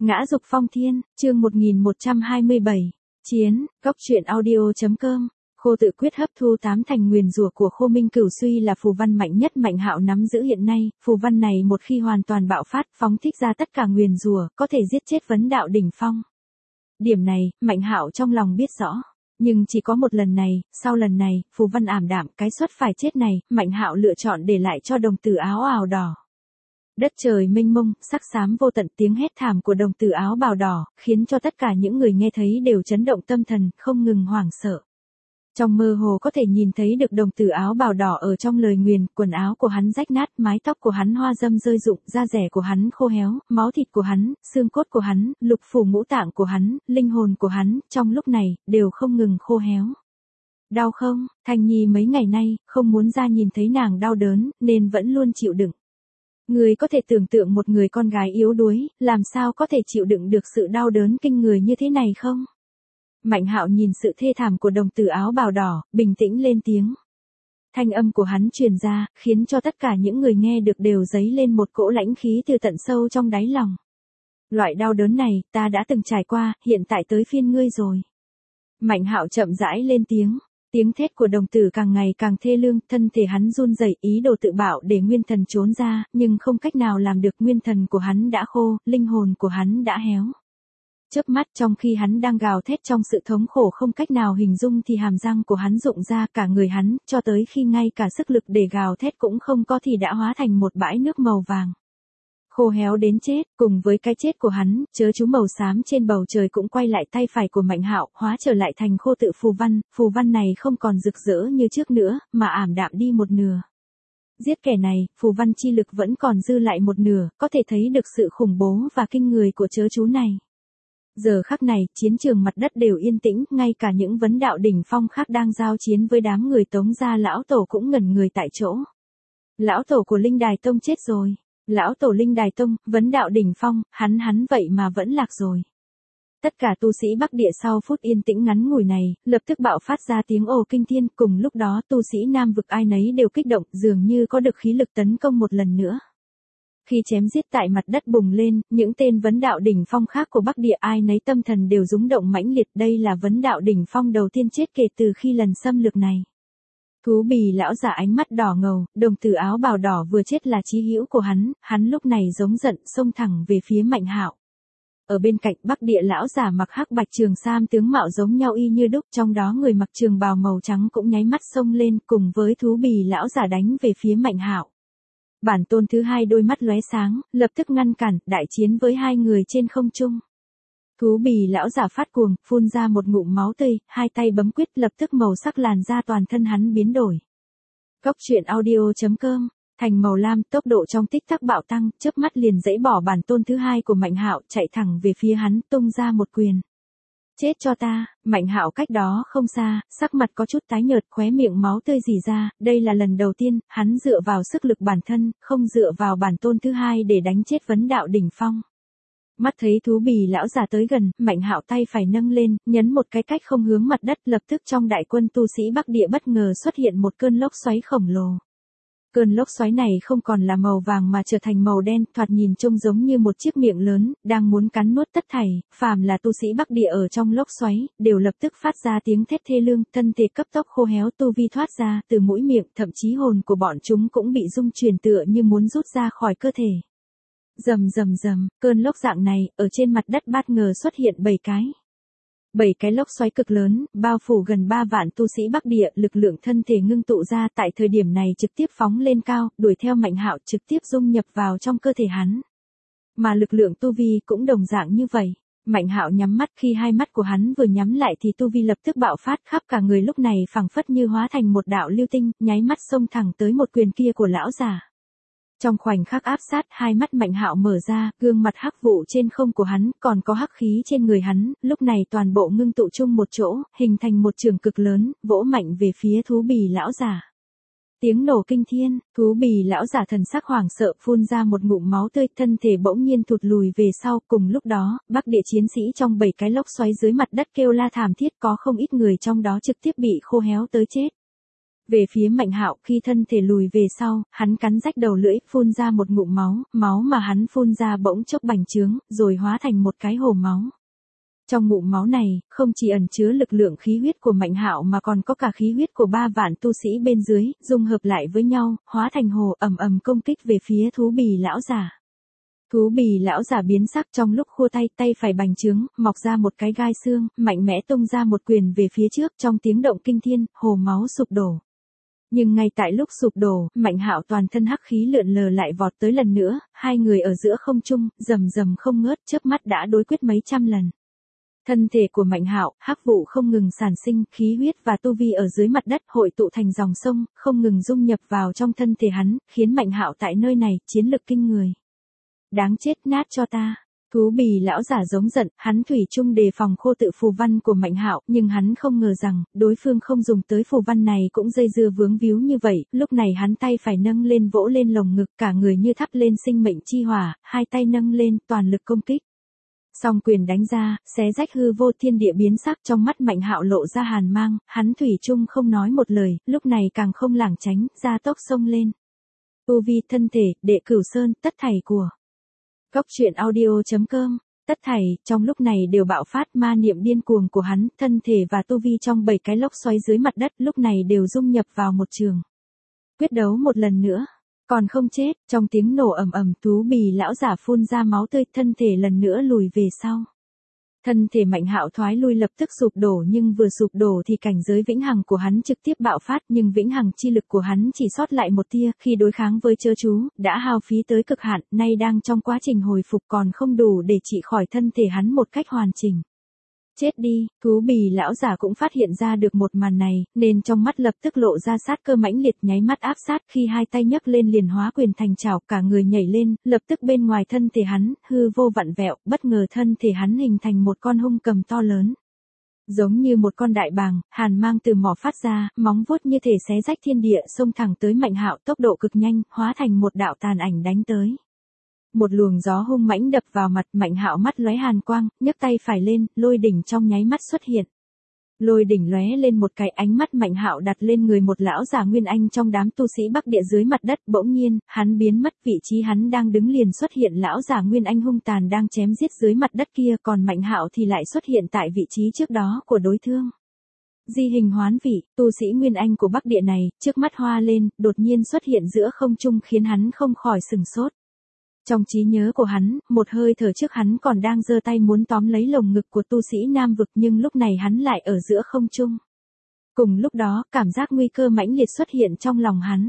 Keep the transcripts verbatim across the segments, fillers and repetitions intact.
Ngã dục phong thiên, chương một nghìn một trăm hai mươi bảy. Chiến, góc truyện audio.com. Khô tự quyết hấp thu tám thành nguyền rủa của Khô Minh Cửu Suy là phù văn mạnh nhất Mạnh Hạo nắm giữ hiện nay, phù văn này một khi hoàn toàn bạo phát, phóng thích ra tất cả nguyền rủa, có thể giết chết vấn đạo đỉnh phong. Điểm này, Mạnh Hạo trong lòng biết rõ, nhưng chỉ có một lần này, sau lần này, phù văn ảm đạm, cái suất phải chết này, Mạnh Hạo lựa chọn để lại cho đồng tử áo ào đỏ. Đất trời mênh mông, sắc xám vô tận, tiếng hét thảm của đồng tử áo bào đỏ, khiến cho tất cả những người nghe thấy đều chấn động tâm thần, không ngừng hoảng sợ. Trong mơ hồ có thể nhìn thấy được đồng tử áo bào đỏ ở trong lời nguyền, quần áo của hắn rách nát, mái tóc của hắn hoa dâm rơi rụng, da rẻ của hắn khô héo, máu thịt của hắn, xương cốt của hắn, lục phủ ngũ tạng của hắn, linh hồn của hắn, trong lúc này, đều không ngừng khô héo. Đau không? Thanh Nhi mấy ngày nay, không muốn ra nhìn thấy nàng đau đớn, nên vẫn luôn chịu đựng. Người có thể tưởng tượng một người con gái yếu đuối, làm sao có thể chịu đựng được sự đau đớn kinh người như thế này không? Mạnh Hạo nhìn sự thê thảm của đồng tử áo bào đỏ, bình tĩnh lên tiếng. Thanh âm của hắn truyền ra, khiến cho tất cả những người nghe được đều dấy lên một cỗ lãnh khí từ tận sâu trong đáy lòng. Loại đau đớn này, ta đã từng trải qua, hiện tại tới phiên ngươi rồi. Mạnh Hạo chậm rãi lên tiếng. Tiếng thét của đồng tử càng ngày càng thê lương, thân thể hắn run rẩy, ý đồ tự bạo để nguyên thần trốn ra, nhưng không cách nào làm được, nguyên thần của hắn đã khô, linh hồn của hắn đã héo. Chớp mắt, trong khi hắn đang gào thét trong sự thống khổ không cách nào hình dung thì hàm răng của hắn rụng ra cả người hắn, cho tới khi ngay cả sức lực để gào thét cũng không có thì đã hóa thành một bãi nước màu vàng. Khô héo đến chết, cùng với cái chết của hắn, chớ chú màu xám trên bầu trời cũng quay lại tay phải của Mạnh Hạo, hóa trở lại thành khô tự phù văn, phù văn này không còn rực rỡ như trước nữa, mà ảm đạm đi một nửa. Giết kẻ này, phù văn chi lực vẫn còn dư lại một nửa, có thể thấy được sự khủng bố và kinh người của chớ chú này. Giờ khắc này, chiến trường mặt đất đều yên tĩnh, ngay cả những vấn đạo đỉnh phong khác đang giao chiến với đám người Tống gia lão tổ cũng ngẩn người tại chỗ. Lão tổ của Linh Đài Tông chết rồi. Lão tổ Linh Đài Tông, vấn đạo đỉnh phong, hắn hắn vậy mà vẫn lạc rồi. Tất cả tu sĩ Bắc Địa sau phút yên tĩnh ngắn ngủi này, lập tức bạo phát ra tiếng ồ kinh thiên, cùng lúc đó tu sĩ Nam vực ai nấy đều kích động, dường như có được khí lực tấn công một lần nữa. Khi chém giết tại mặt đất bùng lên, những tên vấn đạo đỉnh phong khác của Bắc Địa ai nấy tâm thần đều rúng động mãnh liệt, đây là vấn đạo đỉnh phong đầu tiên chết kể từ khi lần xâm lược này. Thú bì lão giả ánh mắt đỏ ngầu, đồng tử áo bào đỏ vừa chết là chí hữu của hắn, hắn lúc này giống giận xông thẳng về phía Mạnh Hạo. Ở bên cạnh Bắc Địa lão giả mặc hắc bạch trường sam tướng mạo giống nhau y như đúc, trong đó người mặc trường bào màu trắng cũng nháy mắt xông lên cùng với thú bì lão giả đánh về phía Mạnh Hạo. Bản tôn thứ hai đôi mắt lóe sáng, lập tức ngăn cản, đại chiến với hai người trên không trung. Thú bì lão giả phát cuồng, phun ra một ngụm máu tươi, hai tay bấm quyết, lập tức màu sắc làn da toàn thân hắn biến đổi. Góc truyện audio.com, thành màu lam, tốc độ trong tích tắc bạo tăng, chớp mắt liền dãy bỏ bản tôn thứ hai của Mạnh Hạo, chạy thẳng về phía hắn, tung ra một quyền. Chết cho ta. Mạnh Hạo cách đó không xa, sắc mặt có chút tái nhợt, khóe miệng máu tươi rỉ ra, đây là lần đầu tiên, hắn dựa vào sức lực bản thân, không dựa vào bản tôn thứ hai để đánh chết vấn đạo đỉnh phong. Mắt thấy thú bì lão già tới gần, Mạnh Hạo tay phải nâng lên, nhấn một cái cách không hướng mặt đất, lập tức trong đại quân tu sĩ Bắc Địa bất ngờ xuất hiện một cơn lốc xoáy khổng lồ. Cơn lốc xoáy này không còn là màu vàng mà trở thành màu đen, thoạt nhìn trông giống như một chiếc miệng lớn, đang muốn cắn nuốt tất thảy, phàm là tu sĩ Bắc Địa ở trong lốc xoáy, đều lập tức phát ra tiếng thét thê lương, thân thể cấp tốc khô héo, tu vi thoát ra từ mũi miệng, thậm chí hồn của bọn chúng cũng bị rung chuyển tựa như muốn rút ra khỏi cơ thể. Rầm rầm rầm, cơn lốc dạng này, ở trên mặt đất bất ngờ xuất hiện bảy cái. Bảy cái lốc xoáy cực lớn, bao phủ gần ba vạn tu sĩ Bắc Địa, lực lượng thân thể ngưng tụ ra tại thời điểm này trực tiếp phóng lên cao, đuổi theo Mạnh Hạo trực tiếp dung nhập vào trong cơ thể hắn. Mà lực lượng tu vi cũng đồng dạng như vậy. Mạnh Hạo nhắm mắt, khi hai mắt của hắn vừa nhắm lại thì tu vi lập tức bạo phát, khắp cả người lúc này phảng phất như hóa thành một đạo lưu tinh, nháy mắt xông thẳng tới một quyền kia của lão già. Trong khoảnh khắc áp sát, hai mắt Mạnh Hạo mở ra, gương mặt hắc vụ trên không của hắn, còn có hắc khí trên người hắn, lúc này toàn bộ ngưng tụ chung một chỗ, hình thành một trường cực lớn, vỗ mạnh về phía thú bì lão giả. Tiếng nổ kinh thiên, thú bì lão giả thần sắc hoảng sợ, phun ra một ngụm máu tươi, thân thể bỗng nhiên thụt lùi về sau, cùng lúc đó, Bắc Địa chiến sĩ trong bảy cái lốc xoáy dưới mặt đất kêu la thảm thiết, có không ít người trong đó trực tiếp bị khô héo tới chết. Về phía Mạnh Hạo, khi thân thể lùi về sau, hắn cắn rách đầu lưỡi, phun ra một ngụm máu, máu mà hắn phun ra bỗng chốc bành trướng, rồi hóa thành một cái hồ máu. Trong ngụm máu này, không chỉ ẩn chứa lực lượng khí huyết của Mạnh Hạo mà còn có cả khí huyết của ba vạn tu sĩ bên dưới, dung hợp lại với nhau, hóa thành hồ ầm ầm công kích về phía thú bì lão giả. Thú bì lão giả biến sắc, trong lúc khua tay, tay phải bành trướng, mọc ra một cái gai xương, mạnh mẽ tung ra một quyền về phía trước, trong tiếng động kinh thiên, hồ máu sụp đổ. Nhưng ngay tại lúc sụp đổ, Mạnh Hạo toàn thân hắc khí lượn lờ lại vọt tới lần nữa, hai người ở giữa không trung, rầm rầm không ngớt, chớp mắt đã đối quyết mấy trăm lần. Thân thể của Mạnh Hạo, hắc vụ không ngừng sản sinh, khí huyết và tu vi ở dưới mặt đất hội tụ thành dòng sông, không ngừng dung nhập vào trong thân thể hắn, khiến Mạnh Hạo tại nơi này chiến lực kinh người. Đáng chết, nát cho ta. Thú bì lão giả giống giận, hắn thủy chung đề phòng khô tự phù văn của Mạnh Hạo, nhưng hắn không ngờ rằng, đối phương không dùng tới phù văn này cũng dây dưa vướng víu như vậy, lúc này hắn tay phải nâng lên vỗ lên lồng ngực, cả người như thắp lên sinh mệnh chi hỏa, hai tay nâng lên, toàn lực công kích. Song quyền đánh ra, xé rách hư vô, thiên địa biến sắc, trong mắt Mạnh Hạo lộ ra hàn mang, hắn thủy chung không nói một lời, lúc này càng không lảng tránh, ra tốc xông lên. Tu vi, thân thể, đệ cửu sơn, tất thảy của Cốc truyện audio chấm com, tất thảy, trong lúc này đều bạo phát, ma niệm điên cuồng của hắn, thân thể và tu vi trong bảy cái lốc xoáy dưới mặt đất, lúc này đều dung nhập vào một trường. Quyết đấu một lần nữa, còn không chết, trong tiếng nổ ầm ầm, thú bì lão giả phun ra máu tươi, thân thể lần nữa lùi về sau. Thân thể Mạnh Hạo thoái lui lập tức sụp đổ, nhưng vừa sụp đổ thì cảnh giới vĩnh hằng của hắn trực tiếp bạo phát, nhưng vĩnh hằng chi lực của hắn chỉ sót lại một tia, khi đối kháng với chớ chú, đã hao phí tới cực hạn, nay đang trong quá trình hồi phục còn không đủ để trị khỏi thân thể hắn một cách hoàn chỉnh. Chết đi, thú bì lão giả cũng phát hiện ra được một màn này, nên trong mắt lập tức lộ ra sát cơ mãnh liệt, nháy mắt áp sát, khi hai tay nhấc lên liền hóa quyền thành chảo, cả người nhảy lên, lập tức bên ngoài thân thể hắn, hư vô vặn vẹo, bất ngờ thân thể hắn hình thành một con hung cầm to lớn. Giống như một con đại bàng, hàn mang từ mỏ phát ra, móng vuốt như thể xé rách thiên địa, xông thẳng tới Mạnh Hạo, tốc độ cực nhanh, hóa thành một đạo tàn ảnh đánh tới. Một luồng gió hung mãnh đập vào mặt, Mạnh Hạo mắt lóe hàn quang, nhấc tay phải lên, lôi đỉnh trong nháy mắt xuất hiện. Lôi đỉnh lóe lên một cái, ánh mắt Mạnh Hạo đặt lên người một lão già Nguyên Anh trong đám tu sĩ Bắc Địa dưới mặt đất, bỗng nhiên, hắn biến mất, vị trí hắn đang đứng liền xuất hiện lão già Nguyên Anh hung tàn đang chém giết dưới mặt đất kia, còn Mạnh Hạo thì lại xuất hiện tại vị trí trước đó của đối phương. Di hình hoán vị, tu sĩ Nguyên Anh của Bắc Địa này, trước mắt hoa lên, đột nhiên xuất hiện giữa không trung khiến hắn không khỏi sừng sốt. Trong trí nhớ của hắn, một hơi thở trước hắn còn đang giơ tay muốn tóm lấy lồng ngực của tu sĩ Nam vực, nhưng lúc này hắn lại ở giữa không trung. Cùng lúc đó, cảm giác nguy cơ mãnh liệt xuất hiện trong lòng hắn.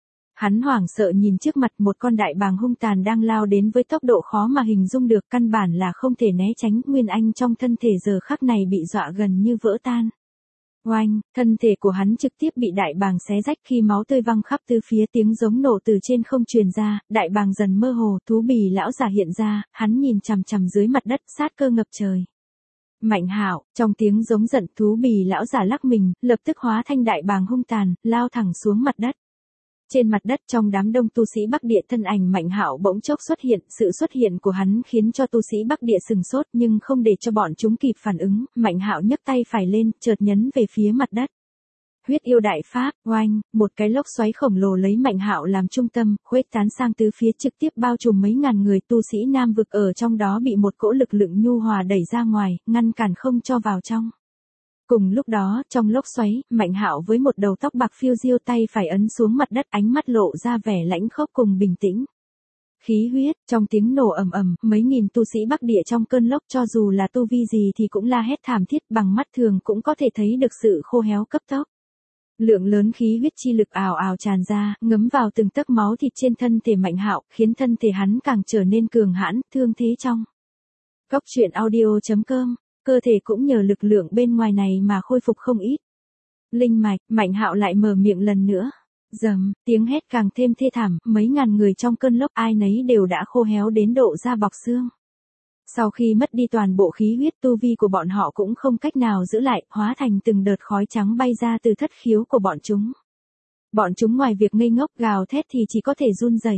Hắn hoảng sợ nhìn trước mặt, một con đại bàng hung tàn đang lao đến với tốc độ khó mà hình dung được, căn bản là không thể né tránh. Nguyên Anh trong thân thể giờ khắc này bị dọa gần như vỡ tan. Oanh, thân thể của hắn trực tiếp bị đại bàng xé rách, khi máu tươi văng khắp tứ phía, tiếng giống nổ từ trên không truyền ra, đại bàng dần mơ hồ, thú bì lão giả hiện ra, hắn nhìn chằm chằm dưới mặt đất, sát cơ ngập trời. Mạnh Hạo, trong tiếng giống giận, thú bì lão giả lắc mình, lập tức hóa thành đại bàng hung tàn, lao thẳng xuống mặt đất. Trên mặt đất trong đám đông tu sĩ Bắc Địa, thân ảnh Mạnh Hạo bỗng chốc xuất hiện, sự xuất hiện của hắn khiến cho tu sĩ Bắc Địa sừng sốt, nhưng không để cho bọn chúng kịp phản ứng, Mạnh Hạo nhấc tay phải lên, chợt nhấn về phía mặt đất. Huyết yêu đại pháp, oanh, một cái lốc xoáy khổng lồ lấy Mạnh Hạo làm trung tâm, khuếch tán sang tứ phía, trực tiếp bao trùm mấy ngàn người tu sĩ Nam vực ở trong đó bị một cỗ lực lượng nhu hòa đẩy ra ngoài, ngăn cản không cho vào trong. Cùng lúc đó, trong lốc xoáy, Mạnh Hạo với một đầu tóc bạc phiêu diêu, tay phải ấn xuống mặt đất, ánh mắt lộ ra vẻ lãnh khốc cùng bình tĩnh. Khí huyết, trong tiếng nổ ầm ầm, mấy nghìn tu sĩ Bắc Địa trong cơn lốc, cho dù là tu vi gì thì cũng la hét thảm thiết, bằng mắt thường cũng có thể thấy được sự khô héo cấp tốc. Lượng lớn khí huyết chi lực ào ào tràn ra, ngấm vào từng tấc máu thịt trên thân thể Mạnh Hạo, khiến thân thể hắn càng trở nên cường hãn, thương thế trong. Cốc truyện audio chấm com, cơ thể cũng nhờ lực lượng bên ngoài này mà khôi phục không ít. Linh mạch, Mạnh Hạo lại mở miệng lần nữa. Dầm, tiếng hét càng thêm thê thảm, mấy ngàn người trong cơn lốc ai nấy đều đã khô héo đến độ da bọc xương. Sau khi mất đi toàn bộ khí huyết, tu vi của bọn họ cũng không cách nào giữ lại, hóa thành từng đợt khói trắng bay ra từ thất khiếu của bọn chúng. Bọn chúng ngoài việc ngây ngốc gào thét thì chỉ có thể run rẩy.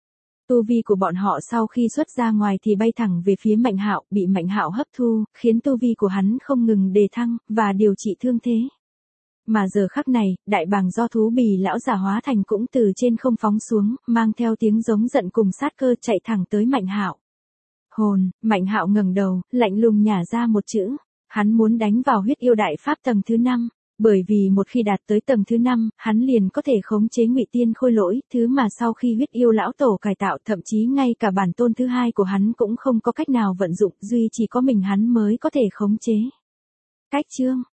Tu vi của bọn họ sau khi xuất ra ngoài thì bay thẳng về phía Mạnh Hạo, bị Mạnh Hạo hấp thu, khiến tu vi của hắn không ngừng đề thăng, và điều trị thương thế. Mà giờ khắc này, đại bàng do thú bì lão già hóa thành cũng từ trên không phóng xuống, mang theo tiếng giống giận cùng sát cơ chạy thẳng tới Mạnh Hạo. Hồn, Mạnh Hạo ngẩng đầu, lạnh lùng nhả ra một chữ. Hắn muốn đánh vào huyết yêu đại pháp tầng thứ năm, bởi vì một khi đạt tới tầng thứ năm, hắn liền có thể khống chế Ngụy Tiên Khôi Lỗi, thứ mà sau khi huyết yêu lão tổ cải tạo, thậm chí ngay cả bản tôn thứ hai của hắn cũng không có cách nào vận dụng, duy chỉ có mình hắn mới có thể khống chế. Cách chương